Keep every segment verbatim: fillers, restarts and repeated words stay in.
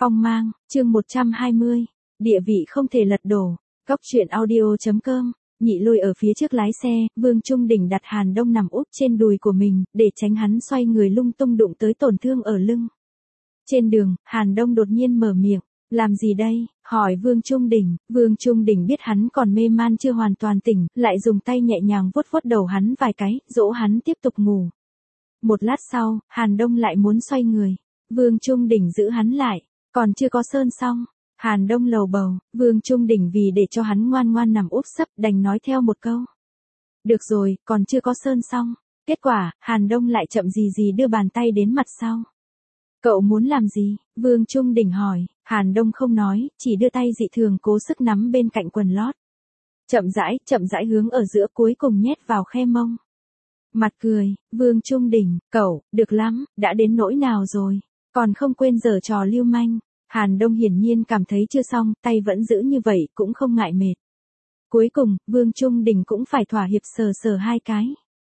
Phong mang, chương một trăm hai mươi, địa vị không thể lật đổ. Cóc truyện audio chấm com, Nhị Lôi ở phía trước lái xe, Vương Trung Đình đặt Hàn Đông nằm úp trên đùi của mình, để tránh hắn xoay người lung tung đụng tới tổn thương ở lưng. Trên đường, Hàn Đông đột nhiên mở miệng, làm gì đây, hỏi Vương Trung Đình. Vương Trung Đình biết hắn còn mê man chưa hoàn toàn tỉnh, lại dùng tay nhẹ nhàng vuốt vuốt đầu hắn vài cái, dỗ hắn tiếp tục ngủ. Một lát sau, Hàn Đông lại muốn xoay người. Vương Trung Đình giữ hắn lại, còn chưa có sơn xong. Hàn Đông lầu bầu, Vương Trung Đình vì để cho hắn ngoan ngoan nằm úp sấp đành nói theo một câu. Được rồi, còn chưa có sơn xong. Kết quả, Hàn Đông lại chậm gì gì đưa bàn tay đến mặt sau. Cậu muốn làm gì? Vương Trung Đình hỏi. Hàn Đông không nói, chỉ đưa tay dị thường cố sức nắm bên cạnh quần lót. Chậm rãi, chậm rãi hướng ở giữa cuối cùng nhét vào khe mông. Mặt cười, Vương Trung Đình, cậu, được lắm, đã đến nỗi nào rồi, còn không quên giở trò lưu manh. Hàn Đông hiển nhiên cảm thấy chưa xong, tay vẫn giữ như vậy, cũng không ngại mệt. Cuối cùng, Vương Trung Đình cũng phải thỏa hiệp sờ sờ hai cái.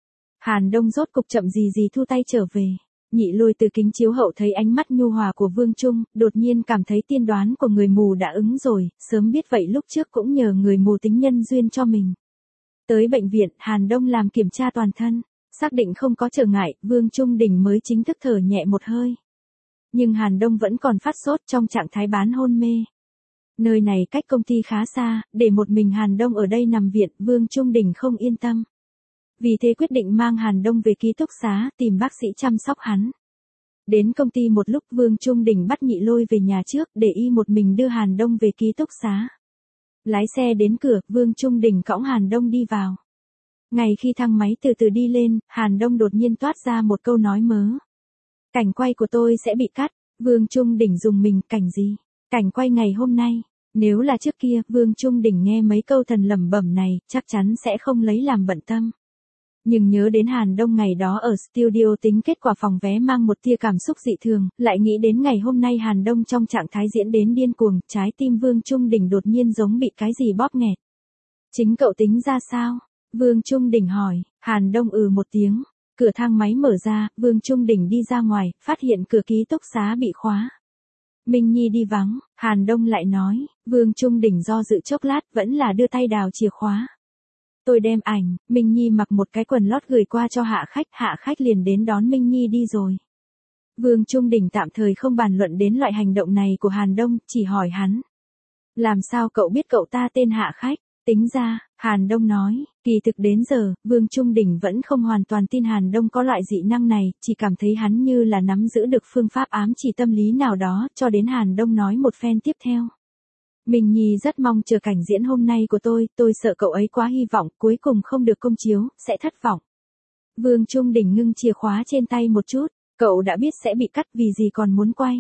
Hàn Đông rốt cục chậm gì gì thu tay trở về. Nhị Lôi từ kính chiếu hậu thấy ánh mắt nhu hòa của Vương Trung, đột nhiên cảm thấy tiên đoán của người mù đã ứng rồi, sớm biết vậy lúc trước cũng nhờ người mù tính nhân duyên cho mình. Tới bệnh viện, Hàn Đông làm kiểm tra toàn thân, xác định không có trở ngại, Vương Trung Đình mới chính thức thở nhẹ một hơi. Nhưng Hàn Đông vẫn còn phát sốt trong trạng thái bán hôn mê. Nơi này cách công ty khá xa, để một mình Hàn Đông ở đây nằm viện, Vương Trung Đình không yên tâm. Vì thế quyết định mang Hàn Đông về ký túc xá, tìm bác sĩ chăm sóc hắn. Đến công ty một lúc Vương Trung Đình bắt Nhị Lôi về nhà trước, để y một mình đưa Hàn Đông về ký túc xá. Lái xe đến cửa, Vương Trung Đình cõng Hàn Đông đi vào. Ngay khi thang máy từ từ đi lên, Hàn Đông đột nhiên toát ra một câu nói mớ. Cảnh quay của tôi sẽ bị cắt. Vương Trung Đình dùng mình, cảnh gì? Cảnh quay ngày hôm nay. Nếu là trước kia, Vương Trung Đình nghe mấy câu thần lẩm bẩm này, chắc chắn sẽ không lấy làm bận tâm. Nhưng nhớ đến Hàn Đông ngày đó ở studio tính kết quả phòng vé mang một tia cảm xúc dị thường, lại nghĩ đến ngày hôm nay Hàn Đông trong trạng thái diễn đến điên cuồng, trái tim Vương Trung Đình đột nhiên giống bị cái gì bóp nghẹt. Chính cậu tính ra sao? Vương Trung Đình hỏi. Hàn Đông ừ một tiếng. Cửa thang máy mở ra, Vương Trung Đình đi ra ngoài, phát hiện cửa ký túc xá bị khóa. Minh Nhi đi vắng, Hàn Đông lại nói. Vương Trung Đình do dự chốc lát, vẫn là đưa tay đào chìa khóa. Tôi đem ảnh, Minh Nhi mặc một cái quần lót gửi qua cho hạ khách, hạ khách liền đến đón Minh Nhi đi rồi. Vương Trung Đình tạm thời không bàn luận đến loại hành động này của Hàn Đông, chỉ hỏi hắn. Làm sao cậu biết cậu ta tên hạ khách? Tính ra, Hàn Đông nói, kỳ thực đến giờ, Vương Trung Đình vẫn không hoàn toàn tin Hàn Đông có loại dị năng này, chỉ cảm thấy hắn như là nắm giữ được phương pháp ám chỉ tâm lý nào đó, cho đến Hàn Đông nói một phen tiếp theo. Minh Nhi rất mong chờ cảnh diễn hôm nay của tôi, tôi sợ cậu ấy quá hy vọng, cuối cùng không được công chiếu, sẽ thất vọng. Vương Trung Đình ngưng chìa khóa trên tay một chút, cậu đã biết sẽ bị cắt vì gì còn muốn quay.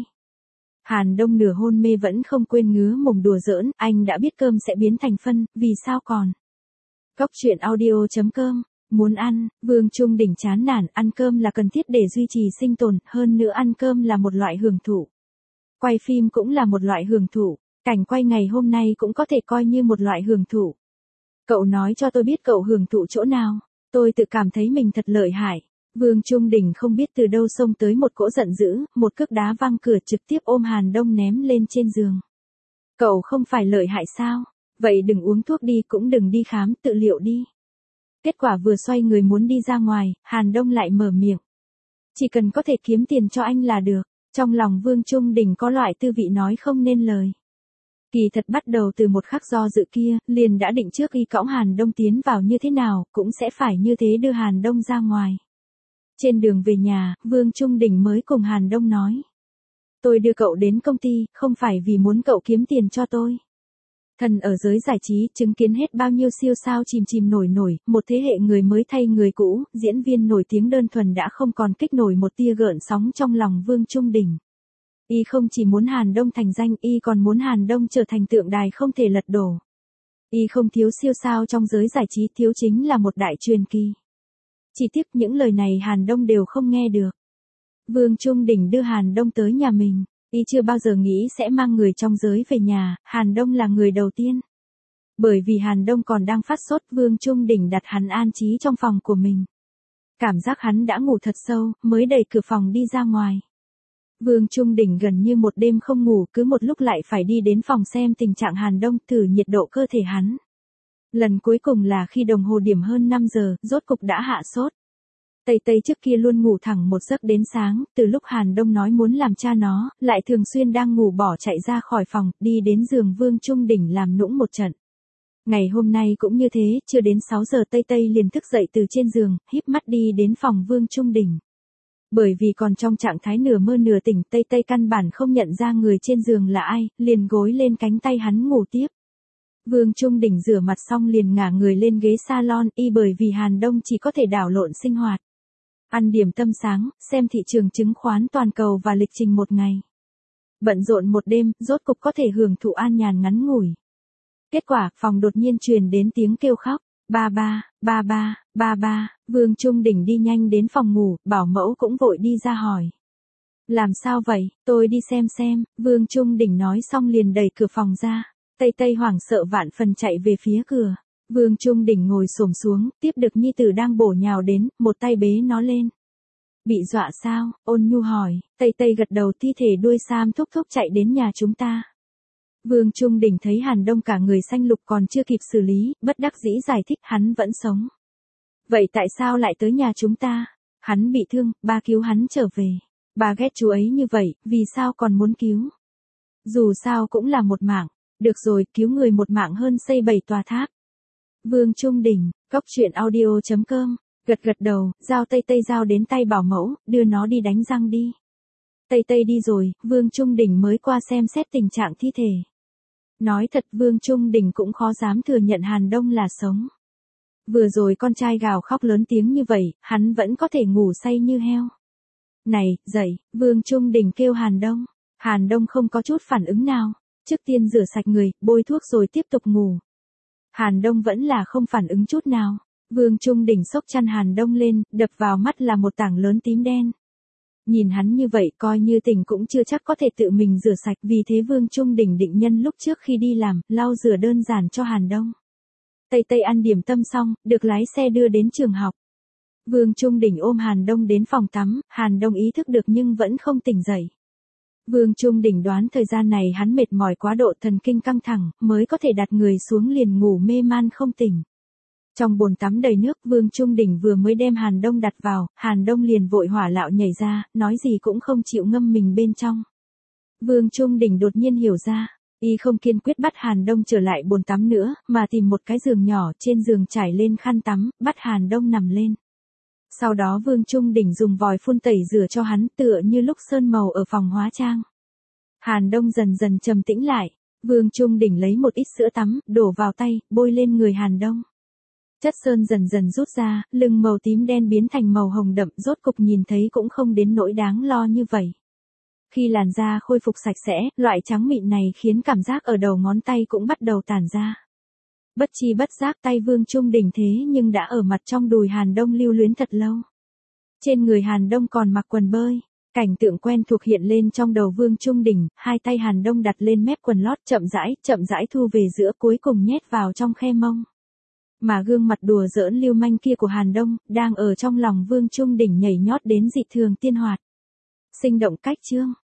Hàn Đông nửa hôn mê vẫn không quên ngứa mồm đùa giỡn, anh đã biết cơm sẽ biến thành phân, vì sao còn. Cóc truyện audio chấm com, muốn ăn, Vương Trung Đình chán nản, ăn cơm là cần thiết để duy trì sinh tồn, hơn nữa ăn cơm là một loại hưởng thụ. Quay phim cũng là một loại hưởng thụ, cảnh quay ngày hôm nay cũng có thể coi như một loại hưởng thụ. Cậu nói cho tôi biết cậu hưởng thụ chỗ nào, tôi tự cảm thấy mình thật lợi hại. Vương Trung Đình không biết từ đâu xông tới một cỗ giận dữ, một cước đá văng cửa trực tiếp ôm Hàn Đông ném lên trên giường. Cậu không phải lợi hại sao? Vậy đừng uống thuốc đi cũng đừng đi khám, tự liệu đi. Kết quả vừa xoay người muốn đi ra ngoài, Hàn Đông lại mở miệng. Chỉ cần có thể kiếm tiền cho anh là được. Trong lòng Vương Trung Đình có loại tư vị nói không nên lời. Kỳ thật bắt đầu từ một khắc do dự kia, liền đã định trước y cõng Hàn Đông tiến vào như thế nào, cũng sẽ phải như thế đưa Hàn Đông ra ngoài. Trên đường về nhà, Vương Trung Đình mới cùng Hàn Đông nói. Tôi đưa cậu đến công ty, không phải vì muốn cậu kiếm tiền cho tôi. Thần ở giới giải trí, chứng kiến hết bao nhiêu siêu sao chìm chìm nổi nổi, một thế hệ người mới thay người cũ, diễn viên nổi tiếng đơn thuần đã không còn kích nổi một tia gợn sóng trong lòng Vương Trung Đình. Y không chỉ muốn Hàn Đông thành danh, y còn muốn Hàn Đông trở thành tượng đài không thể lật đổ. Y không thiếu siêu sao trong giới giải trí, thiếu chính là một đại truyền kỳ. Chỉ tiếc những lời này Hàn Đông đều không nghe được. Vương Trung Đình đưa Hàn Đông tới nhà mình, y chưa bao giờ nghĩ sẽ mang người trong giới về nhà, Hàn Đông là người đầu tiên. Bởi vì Hàn Đông còn đang phát sốt, Vương Trung Đình đặt hắn an trí trong phòng của mình. Cảm giác hắn đã ngủ thật sâu, mới đẩy cửa phòng đi ra ngoài. Vương Trung Đình gần như một đêm không ngủ, cứ một lúc lại phải đi đến phòng xem tình trạng Hàn Đông, thử nhiệt độ cơ thể hắn. Lần cuối cùng là khi đồng hồ điểm hơn năm giờ, rốt cục đã hạ sốt. Tây Tây trước kia luôn ngủ thẳng một giấc đến sáng, từ lúc Hàn Đông nói muốn làm cha nó, lại thường xuyên đang ngủ bỏ chạy ra khỏi phòng, đi đến giường Vương Trung Đình làm nũng một trận. Ngày hôm nay cũng như thế, chưa đến sáu giờ Tây Tây liền thức dậy từ trên giường, híp mắt đi đến phòng Vương Trung Đình. Bởi vì còn trong trạng thái nửa mơ nửa tỉnh, Tây Tây căn bản không nhận ra người trên giường là ai, liền gối lên cánh tay hắn ngủ tiếp. Vương Trung Đình rửa mặt xong liền ngả người lên ghế salon, y bởi vì Hàn Đông chỉ có thể đảo lộn sinh hoạt. Ăn điểm tâm sáng, xem thị trường chứng khoán toàn cầu và lịch trình một ngày. Bận rộn một đêm, rốt cục có thể hưởng thụ an nhàn ngắn ngủi. Kết quả, phòng đột nhiên truyền đến tiếng kêu khóc. Ba ba, ba ba, ba ba, Vương Trung Đình đi nhanh đến phòng ngủ, bảo mẫu cũng vội đi ra hỏi. Làm sao vậy, tôi đi xem xem, Vương Trung Đình nói xong liền đẩy cửa phòng ra. Tây Tây hoảng sợ vạn phần chạy về phía cửa. Vương Trung Đình ngồi xổm xuống, tiếp được nhi tử đang bổ nhào đến, một tay bế nó lên. Bị dọa sao, Ôn Nhu hỏi, Tây Tây gật đầu, thi thể đuôi Sam thúc thúc chạy đến nhà chúng ta. Vương Trung Đình thấy Hàn Đông cả người xanh lục còn chưa kịp xử lý, bất đắc dĩ giải thích hắn vẫn sống. Vậy tại sao lại tới nhà chúng ta? Hắn bị thương, ba cứu hắn trở về. Bà ghét chú ấy như vậy, vì sao còn muốn cứu? Dù sao cũng là một mạng. Được rồi, cứu người một mạng hơn xây bảy tòa tháp. Vương Trung Đình, cốc truyện audio chấm com, gật gật đầu, giao Tây Tây giao đến tay bảo mẫu, đưa nó đi đánh răng đi. Tây Tây đi rồi, Vương Trung Đình mới qua xem xét tình trạng thi thể. Nói thật Vương Trung Đình cũng khó dám thừa nhận Hàn Đông là sống. Vừa rồi con trai gào khóc lớn tiếng như vậy, hắn vẫn có thể ngủ say như heo. Này, dậy, Vương Trung Đình kêu Hàn Đông. Hàn Đông không có chút phản ứng nào. Trước tiên rửa sạch người, bôi thuốc rồi tiếp tục ngủ. Hàn Đông vẫn là không phản ứng chút nào. Vương Trung Đình xốc chăn Hàn Đông lên, đập vào mắt là một tảng lớn tím đen. Nhìn hắn như vậy coi như tỉnh cũng chưa chắc có thể tự mình rửa sạch, vì thế Vương Trung Đình định nhân lúc trước khi đi làm, lau rửa đơn giản cho Hàn Đông. Tây Tây ăn điểm tâm xong, được lái xe đưa đến trường học. Vương Trung Đình ôm Hàn Đông đến phòng tắm, Hàn Đông ý thức được nhưng vẫn không tỉnh dậy. Vương Trung Đình đoán thời gian này hắn mệt mỏi quá độ thần kinh căng thẳng, mới có thể đặt người xuống liền ngủ mê man không tỉnh. Trong bồn tắm đầy nước, Vương Trung Đình vừa mới đem Hàn Đông đặt vào, Hàn Đông liền vội hỏa lạo nhảy ra, nói gì cũng không chịu ngâm mình bên trong. Vương Trung Đình đột nhiên hiểu ra, y không kiên quyết bắt Hàn Đông trở lại bồn tắm nữa, mà tìm một cái giường nhỏ, trên giường trải lên khăn tắm, bắt Hàn Đông nằm lên. Sau đó Vương Trung Đình dùng vòi phun tẩy rửa cho hắn, tựa như lúc sơn màu ở phòng hóa trang. Hàn Đông dần dần trầm tĩnh lại, Vương Trung Đình lấy một ít sữa tắm, đổ vào tay, bôi lên người Hàn Đông. Chất sơn dần dần rút ra, lưng màu tím đen biến thành màu hồng đậm, rốt cục nhìn thấy cũng không đến nỗi đáng lo như vậy. Khi làn da khôi phục sạch sẽ, loại trắng mịn này khiến cảm giác ở đầu ngón tay cũng bắt đầu tản ra. Bất chi bất giác tay Vương Trung Đình thế nhưng đã ở mặt trong đùi Hàn Đông lưu luyến thật lâu. Trên người Hàn Đông còn mặc quần bơi. Cảnh tượng quen thuộc hiện lên trong đầu Vương Trung Đình, hai tay Hàn Đông đặt lên mép quần lót, chậm rãi, chậm rãi thu về giữa, cuối cùng nhét vào trong khe mông. Mà gương mặt đùa giỡn lưu manh kia của Hàn Đông, đang ở trong lòng Vương Trung Đình nhảy nhót đến dị thường tiên hoạt. Sinh động cách chương.